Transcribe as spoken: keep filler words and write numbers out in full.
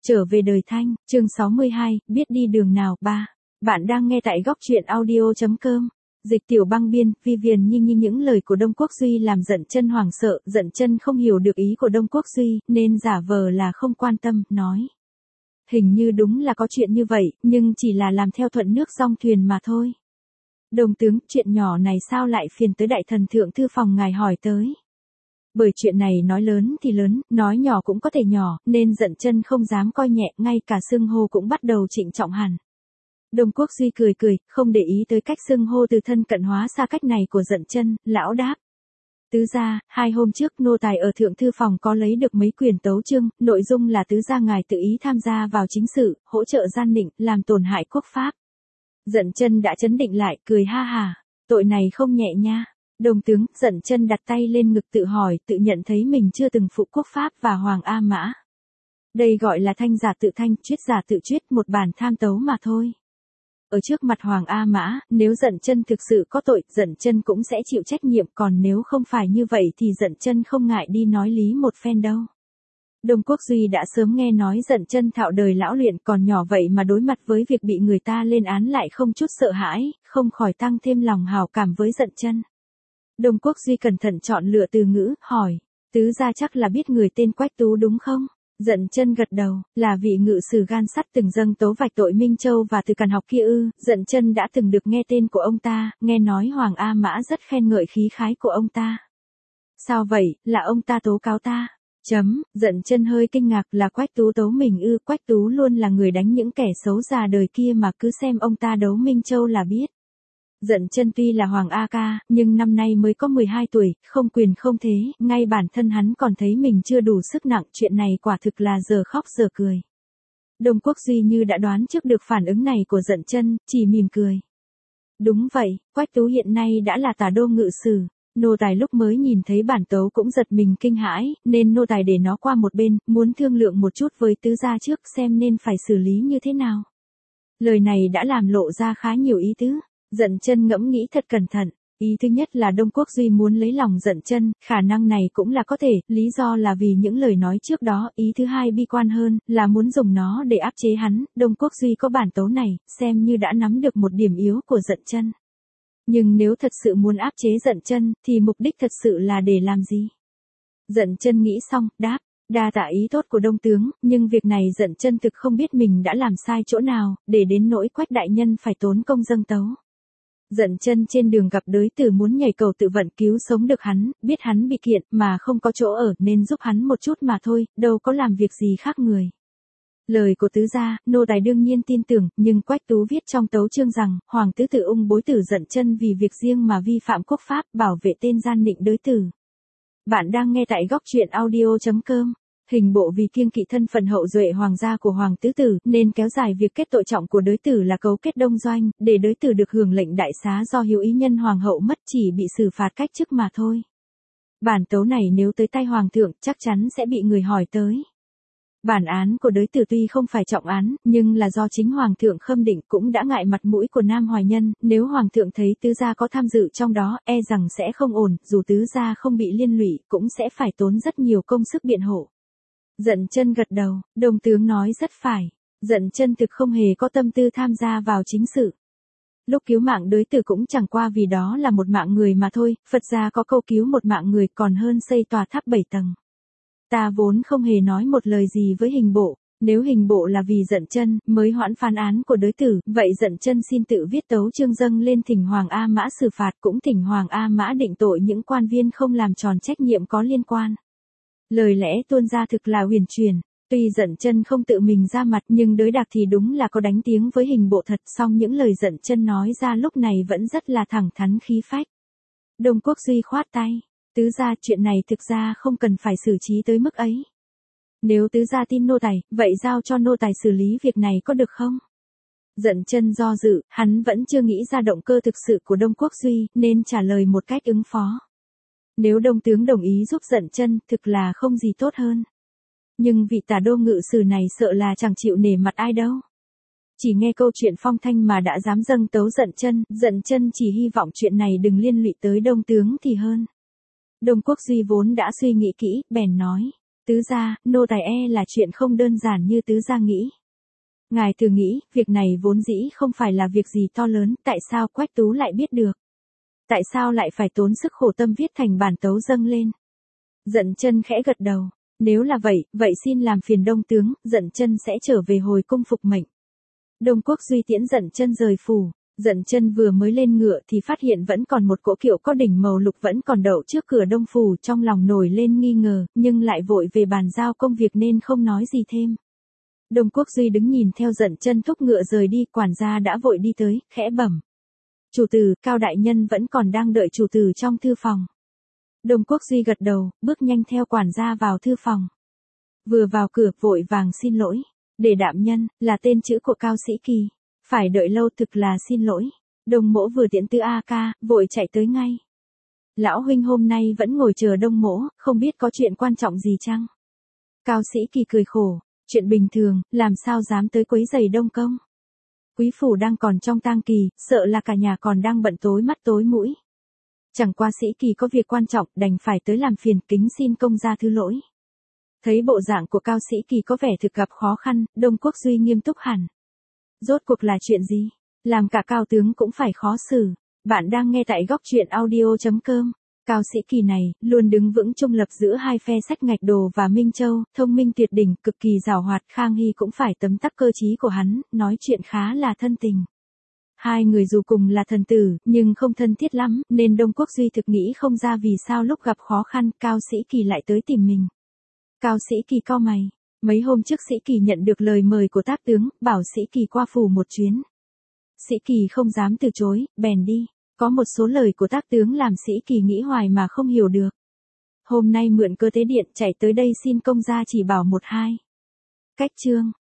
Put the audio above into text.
Trở về đời Thanh, chương sáu mươi hai, biết đi đường nào, ba. Bạn đang nghe tại góc truyện audio.com. Dịch Tiểu Băng biên, Vivian Nhi Nhi những lời của Đông Quốc Duy làm Dận Chân hoảng sợ, Dận Chân không hiểu được ý của Đông Quốc Duy, nên giả vờ là không quan tâm, nói. Hình như đúng là có chuyện như vậy, nhưng chỉ là làm theo thuận nước dong thuyền mà thôi. Đồng tướng, chuyện nhỏ này sao lại phiền tới đại thần thượng thư phòng ngài hỏi tới. Bởi chuyện này nói lớn thì lớn, nói nhỏ cũng có thể nhỏ, nên Dận Chân không dám coi nhẹ, ngay cả xưng hô cũng bắt đầu trịnh trọng hẳn. Đông Quốc Duy cười cười, không để ý tới cách xưng hô từ thân cận hóa xa cách này của Dận Chân, lão đáp. Tứ gia, hai hôm trước nô tài ở thượng thư phòng có lấy được mấy quyển tấu chương, nội dung là tứ gia ngài tự ý tham gia vào chính sự, hỗ trợ gian nịnh, làm tổn hại quốc pháp. Dận Chân đã trấn định lại, cười ha hà, tội này không nhẹ nha. Đồng tướng, Dận Chân đặt tay lên ngực tự hỏi, tự nhận thấy mình chưa từng phụ quốc pháp và Hoàng A Mã. Đây gọi là thanh giả tự thanh, chuyết giả tự chuyết, một bản tham tấu mà thôi. Ở trước mặt Hoàng A Mã, nếu Dận Chân thực sự có tội, Dận Chân cũng sẽ chịu trách nhiệm, còn nếu không phải như vậy thì Dận Chân không ngại đi nói lý một phen đâu. Đông Quốc Duy đã sớm nghe nói Dận Chân thạo đời lão luyện, còn nhỏ vậy mà đối mặt với việc bị người ta lên án lại không chút sợ hãi, không khỏi tăng thêm lòng hảo cảm với Dận Chân. Đông Quốc Duy cẩn thận chọn lựa từ ngữ, hỏi, tứ gia chắc là biết người tên Quách Tú đúng không? Dận Chân gật đầu, là vị ngự sử gan sắt từng dâng tấu vạch tội Minh Châu và từ Càn học kia ư? Dận Chân đã từng được nghe tên của ông ta, nghe nói Hoàng A Mã rất khen ngợi khí khái của ông ta. Sao vậy, là ông ta tố cáo ta? Chấm, Dận Chân hơi kinh ngạc, là Quách Tú tấu mình ư? Quách Tú luôn là người đánh những kẻ xấu già đời kia mà, cứ xem ông ta đấu Minh Châu là biết. Dận Chân tuy là Hoàng A Ca, nhưng năm nay mới có mười hai tuổi, không quyền không thế, ngay bản thân hắn còn thấy mình chưa đủ sức nặng, chuyện này quả thực là giờ khóc giờ cười. Đông Quốc Duy như đã đoán trước được phản ứng này của Dận Chân, chỉ mỉm cười. Đúng vậy, Quách Tú hiện nay đã là tả đô ngự sử. Nô tài lúc mới nhìn thấy bản tấu cũng giật mình kinh hãi, nên nô tài để nó qua một bên, muốn thương lượng một chút với tứ gia trước xem nên phải xử lý như thế nào. Lời này đã làm lộ ra khá nhiều ý tứ. Dận Chân ngẫm nghĩ thật cẩn thận, ý thứ nhất là Đông Quốc Duy muốn lấy lòng Dận Chân, khả năng này cũng là có thể, lý do là vì những lời nói trước đó, ý thứ hai bi quan hơn, là muốn dùng nó để áp chế hắn. Đông Quốc Duy có bản tấu này, xem như đã nắm được một điểm yếu của Dận Chân. Nhưng nếu thật sự muốn áp chế Dận Chân, thì mục đích thật sự là để làm gì? Dận Chân nghĩ xong, đáp. Đa tạ ý tốt của Đông tướng, nhưng việc này Dận Chân thực không biết mình đã làm sai chỗ nào, để đến nỗi Quách đại nhân phải tốn công dâng tấu. Dận Chân trên đường gặp đới tử muốn nhảy cầu tự vận cứu sống được hắn, biết hắn bị kiện mà không có chỗ ở nên giúp hắn một chút mà thôi, đâu có làm việc gì khác người. Lời của tứ gia, nô tài đương nhiên tin tưởng, nhưng Quách Tú viết trong tấu chương rằng, Hoàng tứ tử ung bối tử Dận Chân vì việc riêng mà vi phạm quốc pháp, bảo vệ tên gian nịnh đới tử. Bạn đang nghe tại góc truyện audio.com. Hình bộ vì kiêng kỵ thân phận hậu duệ hoàng gia của Hoàng tứ tử, nên kéo dài việc kết tội trọng của đới tử là cấu kết đông doanh, để đới tử được hưởng lệnh đại xá do hiếu ý nhân hoàng hậu mất, chỉ bị xử phạt cách chức mà thôi. Bản tấu này nếu tới tay hoàng thượng chắc chắn sẽ bị người hỏi tới. Bản án của đới tử tuy không phải trọng án, nhưng là do chính hoàng thượng khâm định, cũng đã ngại mặt mũi của Nam Hoài Nhân, nếu hoàng thượng thấy tứ gia có tham dự trong đó, e rằng sẽ không ổn, dù tứ gia không bị liên lụy, cũng sẽ phải tốn rất nhiều công sức biện hộ. Dận Chân gật đầu, Đồng tướng nói rất phải. Dận Chân thực không hề có tâm tư tham gia vào chính sự. Lúc cứu mạng đới tử cũng chẳng qua vì đó là một mạng người mà thôi, Phật gia có câu cứu một mạng người còn hơn xây tòa tháp bảy tầng. Ta vốn không hề nói một lời gì với hình bộ, nếu hình bộ là vì Dận Chân mới hoãn phán án của đới tử, vậy Dận Chân xin tự viết tấu chương dâng lên thỉnh Hoàng A Mã xử phạt, cũng thỉnh Hoàng A Mã định tội những quan viên không làm tròn trách nhiệm có liên quan. Lời lẽ tuôn ra thực là huyền truyền, tuy Dận Chân không tự mình ra mặt nhưng đới Đạc thì đúng là có đánh tiếng với hình bộ thật, song những lời Dận Chân nói ra lúc này vẫn rất là thẳng thắn khí phách. Đông Quốc Duy khoát tay, tứ gia chuyện này thực ra không cần phải xử trí tới mức ấy. Nếu tứ gia tin nô tài, vậy giao cho nô tài xử lý việc này có được không? Dận Chân do dự, hắn vẫn chưa nghĩ ra động cơ thực sự của Đông Quốc Duy, nên trả lời một cách ứng phó. Nếu Đông tướng đồng ý giúp Dận Chân, thực là không gì tốt hơn. Nhưng vị tả đô ngự sử này sợ là chẳng chịu nể mặt ai đâu. Chỉ nghe câu chuyện phong thanh mà đã dám dâng tấu Dận Chân, Dận Chân chỉ hy vọng chuyện này đừng liên lụy tới Đông tướng thì hơn. Đông Quốc Duy vốn đã suy nghĩ kỹ, bèn nói. Tứ gia, nô tài e là chuyện không đơn giản như tứ gia nghĩ. Ngài thử nghĩ, việc này vốn dĩ không phải là việc gì to lớn, tại sao Quách Tú lại biết được? Tại sao lại phải tốn sức khổ tâm viết thành bản tấu dâng lên? Dận Chân khẽ gật đầu, nếu là vậy, vậy xin làm phiền Đông tướng, Dận Chân sẽ trở về hồi cung phục mệnh. Đông Quốc Duy tiễn Dận Chân rời phủ, Dận Chân vừa mới lên ngựa thì phát hiện vẫn còn một cỗ kiệu có đỉnh màu lục vẫn còn đậu trước cửa Đông phủ, trong lòng nổi lên nghi ngờ, nhưng lại vội về bàn giao công việc nên không nói gì thêm. Đông Quốc Duy đứng nhìn theo Dận Chân thúc ngựa rời đi, quản gia đã vội đi tới, khẽ bẩm: "Chủ tử, Cao đại nhân vẫn còn đang đợi chủ tử trong thư phòng." Đông Quốc Duy gật đầu, bước nhanh theo quản gia vào thư phòng. Vừa vào cửa, vội vàng xin lỗi: "Để đạm nhân, là tên chữ của Cao Sĩ Kỳ. Phải đợi lâu, thực là xin lỗi." Đông mỗ vừa tiễn Tư A ca, vội chạy tới ngay. "Lão huynh hôm nay vẫn ngồi chờ Đông mỗ, không biết có chuyện quan trọng gì chăng?" Cao Sĩ Kỳ cười khổ: "Chuyện bình thường, làm sao dám tới quấy rầy Đông công. Quý phủ đang còn trong tang kỳ, sợ là cả nhà còn đang bận tối mắt tối mũi. Chẳng qua Sĩ Kỳ có việc quan trọng, đành phải tới làm phiền, kính xin công gia thứ lỗi." Thấy bộ dạng của Cao Sĩ Kỳ có vẻ thực gặp khó khăn, Đông Quốc Duy nghiêm túc hẳn. "Rốt cuộc là chuyện gì? Làm cả Cao tướng cũng phải khó xử." Bạn đang nghe tại góc truyện audio chấm com. Cao Sĩ Kỳ này, luôn đứng vững trung lập giữa hai phe Sách Ngạch Đồ và Minh Châu, thông minh tuyệt đỉnh, cực kỳ giàu hoạt, Khang Hy cũng phải tấm tắc cơ trí của hắn, nói chuyện khá là thân tình. Hai người dù cùng là thần tử, nhưng không thân thiết lắm, nên Đông Quốc Duy thực nghĩ không ra vì sao lúc gặp khó khăn, Cao Sĩ Kỳ lại tới tìm mình. Cao Sĩ Kỳ cau mày, mấy hôm trước Sĩ Kỳ nhận được lời mời của Tác tướng, bảo Sĩ Kỳ qua phủ một chuyến. Sĩ Kỳ không dám từ chối, bèn đi. Có một số lời của Tác tướng làm Sĩ Kỳ nghĩ hoài mà không hiểu được. Hôm nay mượn cơ tế điện chạy tới đây xin công gia chỉ bảo một hai. Cách chương